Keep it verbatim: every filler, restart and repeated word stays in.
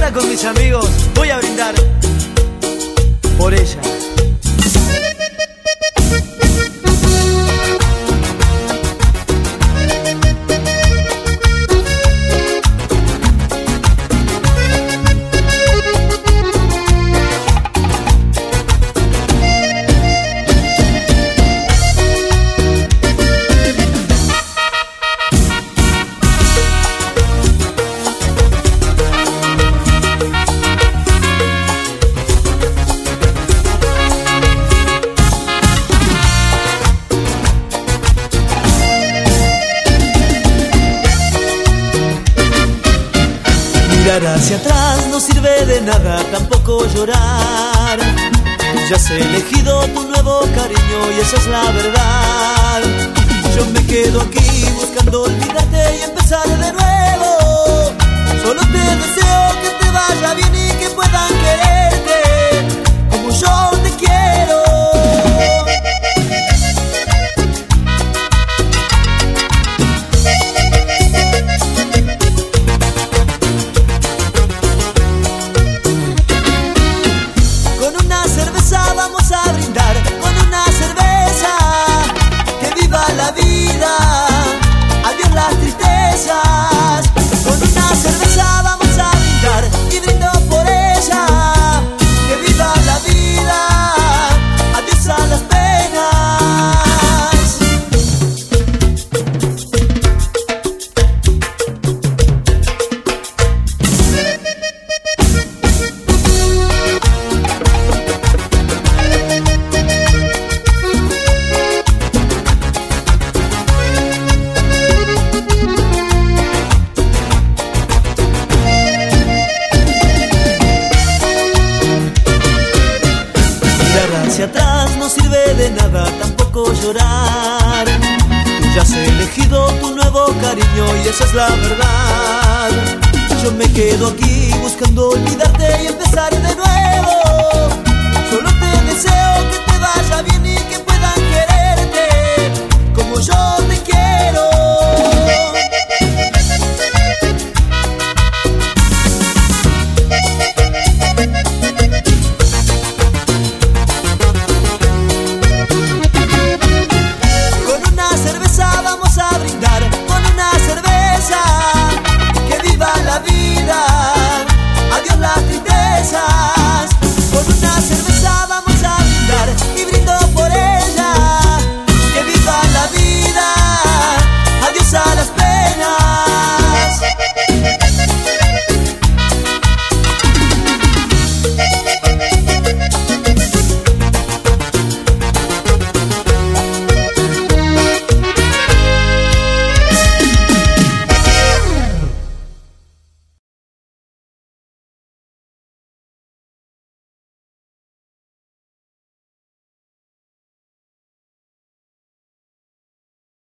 acá con mis amigos voy a brindar por ella. Mirar hacia atrás no sirve de nada, tampoco llorar. Ya has elegido tu nuevo cariño y esa es la verdad. Yo me quedo aquí buscando olvidarte y empezar de nuevo. Solo te deseo que te vaya bien y que puedan quererte como yo te quiero. Vamos a brindar con una cerveza. Que viva la vida, adiós las tristezas. Con una cerveza vamos a brindar y brindo por ella. Que viva la vida, adiós a las penas. Hacia atrás no sirve de nada, tampoco llorar. Tú ya has elegido tu nuevo cariño y esa es la verdad. Yo me quedo aquí buscando olvidarte y empezar de nuevo. Solo te deseo que te vaya bien y que puedan quererte como yo.